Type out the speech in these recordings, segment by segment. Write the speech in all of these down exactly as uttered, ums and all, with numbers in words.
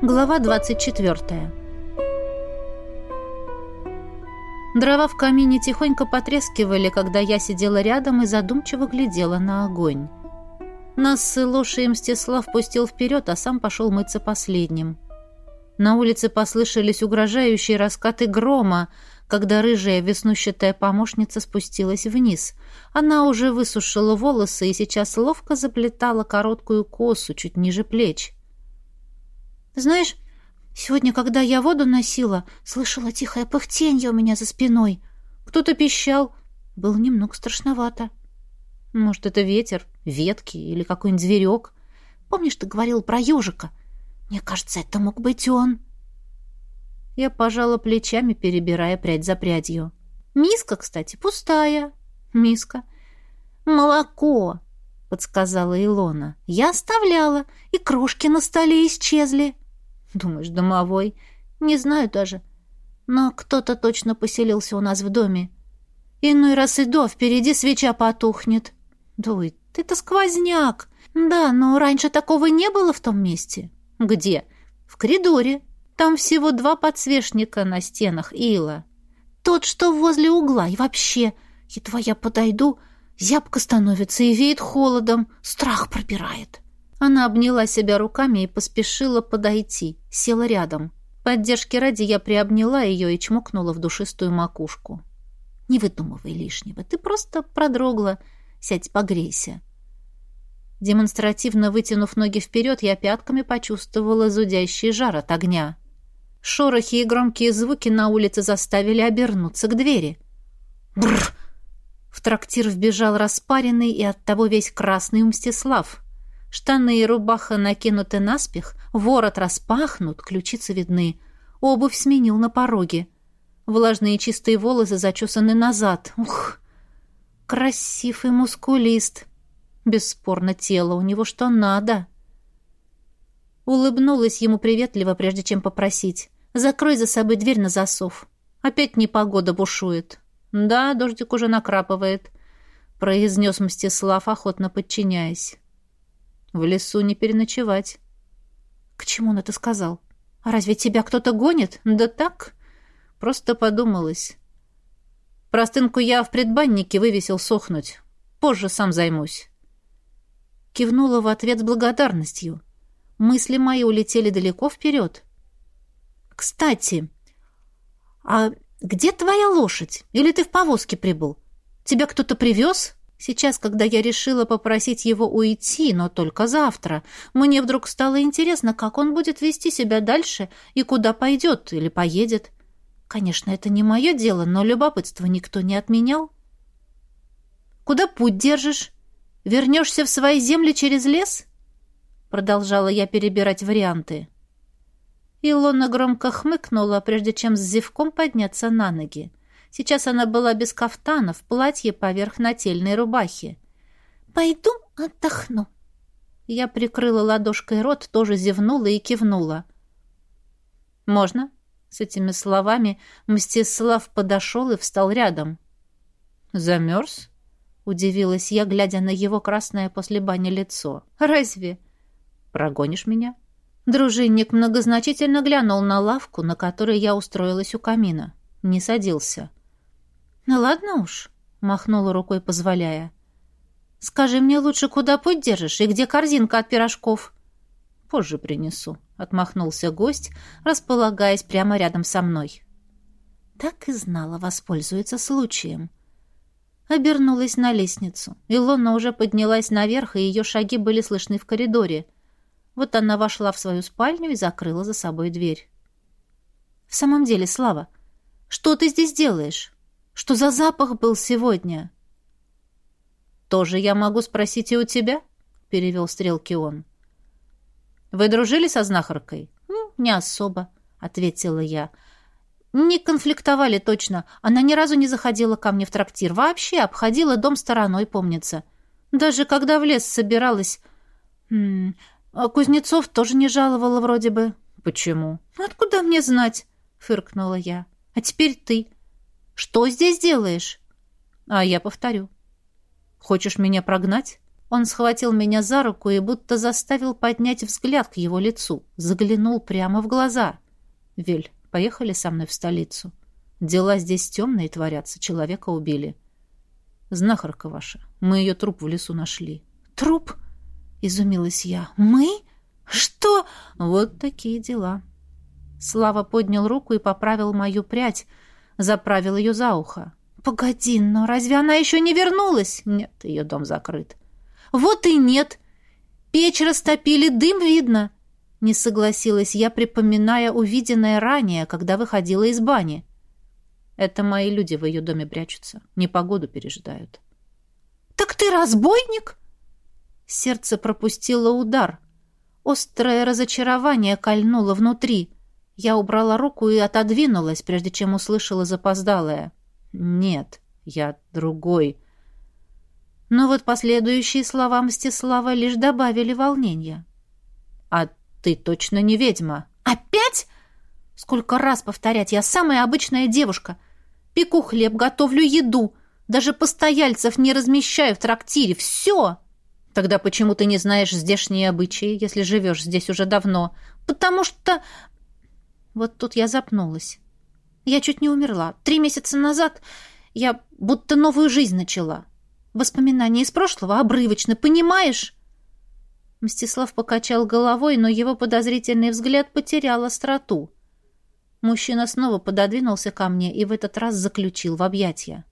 Глава двадцать четвертая. Дрова в камине тихонько потрескивали, когда я сидела рядом и задумчиво глядела на огонь. Нас с Илошей Мстислав пустил вперед, а сам пошел мыться последним. На улице послышались угрожающие раскаты грома, когда рыжая веснущатая помощница спустилась вниз. Она уже высушила волосы и сейчас ловко заплетала короткую косу чуть ниже плеч. «Знаешь, сегодня, когда я воду носила, слышала тихое пыхтенье у меня за спиной. Кто-то пищал. Было немного страшновато. Может, это ветер, ветки или какой-нибудь зверек. Помнишь, ты говорил про ежика? Мне кажется, это мог быть он». Я пожала плечами, перебирая прядь за прядью. «Миска, кстати, пустая. Миска. Молоко», — подсказала Илона. «Я оставляла, и крошки на столе исчезли». «Думаешь, домовой?» «Не знаю даже. Но кто-то точно поселился у нас в доме. Иной раз иду, а впереди свеча потухнет». «Дуй, ты-то сквозняк». «Да, но раньше такого не было в том месте». «Где?» «В коридоре. Там всего два подсвечника на стенах, Ила. Тот, что возле угла, и вообще, едва я подойду, зябко становится и веет холодом, страх пробирает». Она обняла себя руками и поспешила подойти, села рядом. Поддержки ради я приобняла ее и чмокнула в душистую макушку. «Не выдумывай лишнего, ты просто продрогла. Сядь, погрейся». Демонстративно вытянув ноги вперед, я пятками почувствовала зудящий жар от огня. Шорохи и громкие звуки на улице заставили обернуться к двери. Бррр! В трактир вбежал распаренный и оттого весь красный Мстислав. Штаны и рубаха накинуты наспех, ворот распахнут, ключицы видны. Обувь сменил на пороге. Влажные чистые волосы зачесаны назад. Ух! Красив и мускулист. Бесспорно, тело у него что надо. Улыбнулась ему приветливо, прежде чем попросить: «Закрой за собой дверь на засов. Опять непогода бушует». «Да, дождик уже накрапывает», — произнес Мстислав, охотно подчиняясь. «В лесу не переночевать». «К чему он это сказал? А разве тебя кто-то гонит?» «Да так, просто подумалось. Простынку я в предбаннике вывесил сохнуть. Позже сам займусь». Кивнула в ответ с благодарностью. Мысли мои улетели далеко вперед. «Кстати, а где твоя лошадь? Или ты в повозке прибыл? Тебя кто-то привез?» Сейчас, когда я решила попросить его уйти, но только завтра, мне вдруг стало интересно, как он будет вести себя дальше и куда пойдет или поедет. Конечно, это не мое дело, но любопытство никто не отменял. «Куда путь держишь? Вернешься в свои земли через лес?» Продолжала я перебирать варианты. Илона громко хмыкнула, прежде чем с зевком подняться на ноги. Сейчас она была без кафтана, в платье поверх нательной рубахи. «Пойду отдохну». Я прикрыла ладошкой рот, тоже зевнула и кивнула. «Можно?» С этими словами Мстислав подошел и встал рядом. «Замерз?» — удивилась я, глядя на его красное после бани лицо. «Разве? Прогонишь меня?» Дружинник многозначительно глянул на лавку, на которой я устроилась у камина. Не садился. «Ну ладно уж», — махнула рукой, позволяя. «Скажи мне лучше, куда путь держишь и где корзинка от пирожков?» «Позже принесу», — отмахнулся гость, располагаясь прямо рядом со мной. Так и знала, воспользуется случаем. Обернулась на лестницу. Илона уже поднялась наверх, и ее шаги были слышны в коридоре. Вот она вошла в свою спальню и закрыла за собой дверь. «В самом деле, Слава, что ты здесь делаешь? Что за запах был сегодня?» «Тоже я могу спросить и у тебя?» — перевел стрелки он. «Вы дружили со знахаркой?» «Не особо», — ответила я. «Не конфликтовали точно. Она ни разу не заходила ко мне в трактир. Вообще обходила дом стороной, помнится. Даже когда в лес собиралась... М -м, а Кузнецов тоже не жаловала вроде бы». «Почему?» «Откуда мне знать?» — фыркнула я. «А теперь ты. Что здесь делаешь?» «А я повторю. Хочешь меня прогнать?» Он схватил меня за руку и будто заставил поднять взгляд к его лицу. Заглянул прямо в глаза. «Вель, поехали со мной в столицу. Дела здесь темные творятся, человека убили. Знахарка ваша, мы ее труп в лесу нашли». «Труп?» — изумилась я. «Мы? Что?» «Вот такие дела». Слава поднял руку и поправил мою прядь, заправил ее за ухо. «Погоди, но разве она еще не вернулась?» «Нет, ее дом закрыт». «Вот и нет. Печь растопили, дым видно». Не согласилась я, припоминая увиденное ранее, когда выходила из бани. Это мои люди в ее доме прячутся. Непогоду пережидают. «Так ты разбойник?» Сердце пропустило удар. Острое разочарование кольнуло внутри. Я убрала руку и отодвинулась, прежде чем услышала запоздалое. «Нет, я другой». Но вот последующие слова Мстислава лишь добавили волнения. «А ты точно не ведьма?» «Опять? Сколько раз повторять, я самая обычная девушка. Пеку хлеб, готовлю еду. Даже постояльцев не размещаю в трактире. Все!» «Тогда почему ты не знаешь здешние обычаи, если живешь здесь уже давно?» «Потому что...» Вот тут я запнулась. Я чуть не умерла. Три месяца назад я будто новую жизнь начала. Воспоминания из прошлого обрывочно, понимаешь?» Мстислав покачал головой, но его подозрительный взгляд потерял остроту. Мужчина снова пододвинулся ко мне и в этот раз заключил в объятия.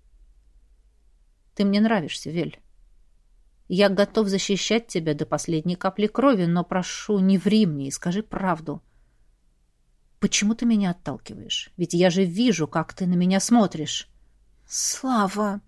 «Ты мне нравишься, Вель. Я готов защищать тебя до последней капли крови, но прошу, не ври мне и скажи правду. Почему ты меня отталкиваешь? Ведь я же вижу, как ты на меня смотришь». «Слава!»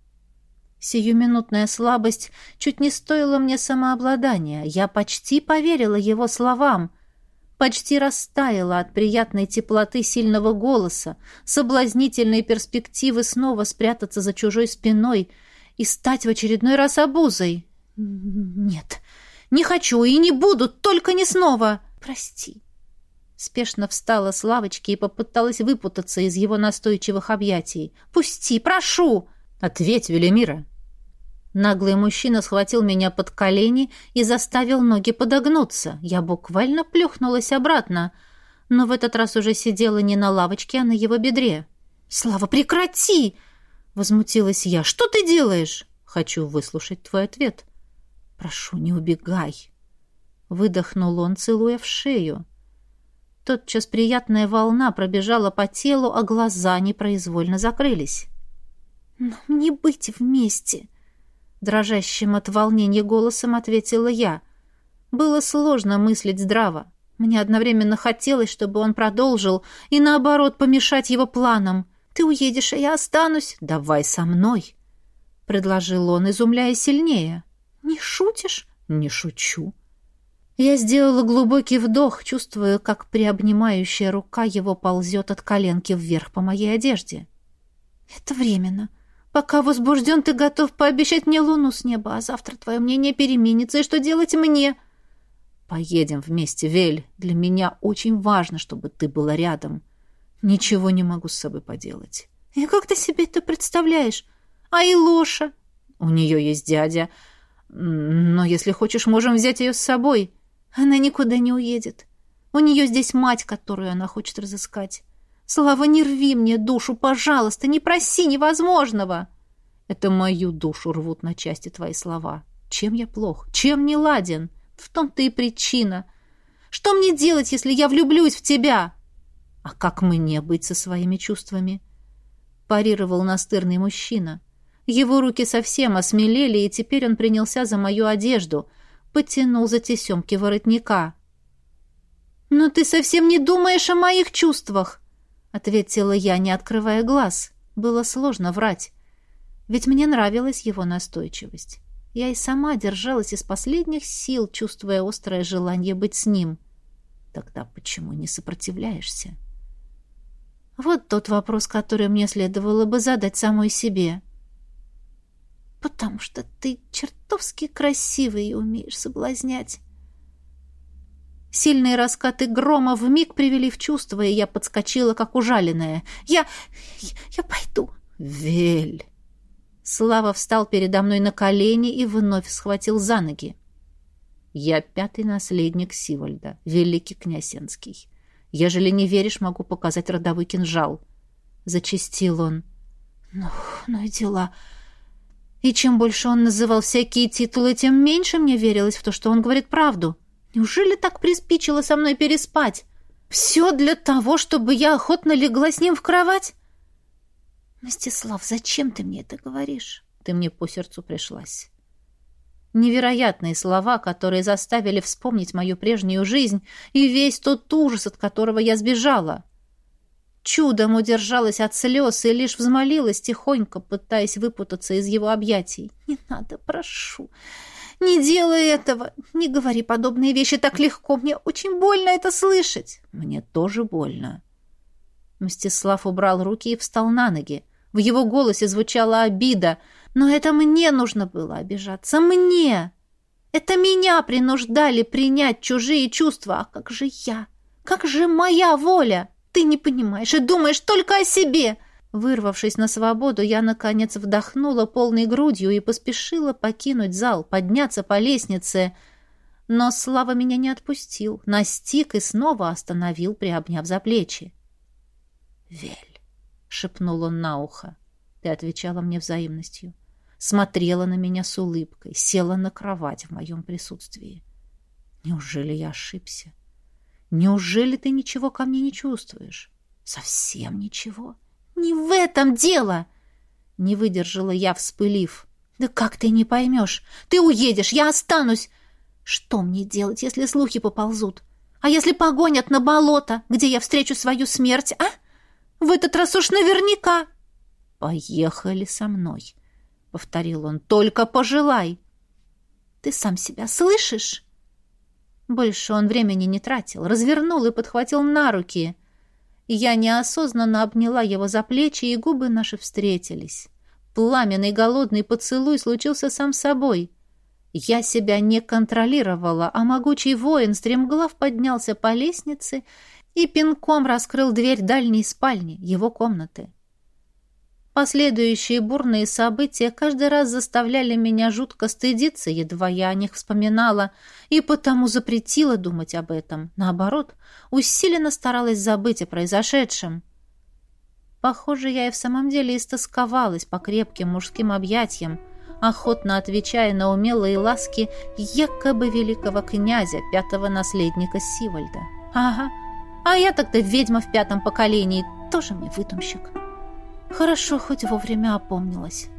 Сиюминутная слабость чуть не стоила мне самообладания. Я почти поверила его словам, почти растаяла от приятной теплоты сильного голоса, соблазнительной перспективы снова спрятаться за чужой спиной и стать в очередной раз обузой. «Нет, не хочу и не буду, только не снова. Прости». Спешно встала с лавочки и попыталась выпутаться из его настойчивых объятий. «Пусти, прошу!» «Ответь, Велимира!» Наглый мужчина схватил меня под колени и заставил ноги подогнуться. Я буквально плюхнулась обратно, но в этот раз уже сидела не на лавочке, а на его бедре. «Слава, прекрати!» — возмутилась я. «Что ты делаешь?» «Хочу выслушать твой ответ». «Прошу, не убегай!» Выдохнул он, целуя в шею. Тотчас приятная волна пробежала по телу, а глаза непроизвольно закрылись. «Но не быть вместе!» Дрожащим от волнения голосом ответила я. Было сложно мыслить здраво. Мне одновременно хотелось, чтобы он продолжил, и наоборот помешать его планам. «Ты уедешь, а я останусь». «Давай со мной», — предложил он, изумляя сильнее. «Не шутишь?» «Не шучу». Я сделала глубокий вдох, чувствуя, как приобнимающая рука его ползет от коленки вверх по моей одежде. «Это временно. Пока возбужден, ты готов пообещать мне луну с неба, а завтра твое мнение переменится, и что делать мне?» «Поедем вместе, Вель. Для меня очень важно, чтобы ты была рядом. Ничего не могу с собой поделать». «И как ты себе это представляешь? А Илоша?» «У нее есть дядя. Но если хочешь, можем взять ее с собой». «Она никуда не уедет. У нее здесь мать, которую она хочет разыскать. Слава, не рви мне душу, пожалуйста, не проси невозможного!» «Это мою душу рвут на части твои слова. Чем я плох? Чем не ладен? В том-то и причина. Что мне делать, если я влюблюсь в тебя?» «А как мне быть со своими чувствами?» Парировал настырный мужчина. Его руки совсем осмелели, и теперь он принялся за мою одежду, потянул за тесемки воротника. «Но ты совсем не думаешь о моих чувствах!» ответила я, не открывая глаз. Было сложно врать, ведь мне нравилась его настойчивость. Я и сама держалась из последних сил, чувствуя острое желание быть с ним. Тогда почему не сопротивляешься? Вот тот вопрос, который мне следовало бы задать самой себе. «Потому что ты чертовски красивый и умеешь соблазнять». Сильные раскаты грома вмиг привели в чувство, и я подскочила, как ужаленная. «Я... я пойду». «Вель!» Слава встал передо мной на колени и вновь схватил за ноги. «Я пятый наследник Сивальда, великий князь Энский. Ежели не веришь, могу показать родовой кинжал». Зачастил он. «Ну, ну и дела. И чем больше он называл всякие титулы, тем меньше мне верилось в то, что он говорит правду. Неужели так приспичило со мной переспать? Все для того, чтобы я охотно легла с ним в кровать?» «Мстислав, зачем ты мне это говоришь?» «Ты мне по сердцу пришлась». Невероятные слова, которые заставили вспомнить мою прежнюю жизнь и весь тот ужас, от которого я сбежала. Чудом удержалась от слез и лишь взмолилась тихонько, пытаясь выпутаться из его объятий. «Не надо, прошу, не делай этого, не говори подобные вещи так легко, мне очень больно это слышать». «Мне тоже больно». Мстислав убрал руки и встал на ноги. В его голосе звучала обида. «Но это мне нужно было обижаться, мне! Это меня принуждали принять чужие чувства, а как же я? Как же моя воля? Ты не понимаешь и думаешь только о себе!» Вырвавшись на свободу, я, наконец, вдохнула полной грудью и поспешила покинуть зал, подняться по лестнице. Но Слава меня не отпустил, настиг и снова остановил, приобняв за плечи. «Вель», — шепнул он на ухо, — «ты отвечала мне взаимностью. Смотрела на меня с улыбкой, села на кровать в моем присутствии. Неужели я ошибся? Неужели ты ничего ко мне не чувствуешь? Совсем ничего?» «Не в этом дело!» Не выдержала я, вспылив. «Да как ты не поймешь? Ты уедешь, я останусь. Что мне делать, если слухи поползут? А если погонят на болото, где я встречу свою смерть, а? В этот раз уж наверняка!» «Поехали со мной», — повторил он. «Только пожелай». «Ты сам себя слышишь?» Больше он времени не тратил, развернул и подхватил на руки. Я неосознанно обняла его за плечи, и губы наши встретились. Пламенный голодный поцелуй случился сам собой. Я себя не контролировала, а могучий воин стремглав поднялся по лестнице и пинком раскрыл дверь дальней спальни, его комнаты. Последующие бурные события каждый раз заставляли меня жутко стыдиться, едва я о них вспоминала, и потому запретила думать об этом. Наоборот, усиленно старалась забыть о произошедшем. Похоже, я и в самом деле истосковалась по крепким мужским объятиям, охотно отвечая на умелые ласки якобы великого князя, пятого наследника Сивальда. Ага, а я тогда ведьма в пятом поколении, тоже мне выдумщик. Хорошо, хоть вовремя опомнилась.